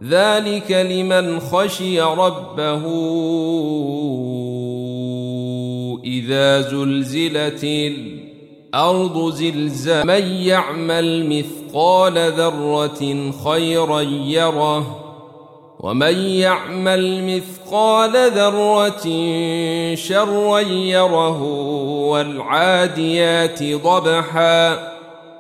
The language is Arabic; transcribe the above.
ذلك لمن خشي ربه إذا زلزلت الأرض زلزالها من يعمل مثقال ذرة خيرا يره ومن يعمل مثقال ذرة شرا يره والعاديات ضبحا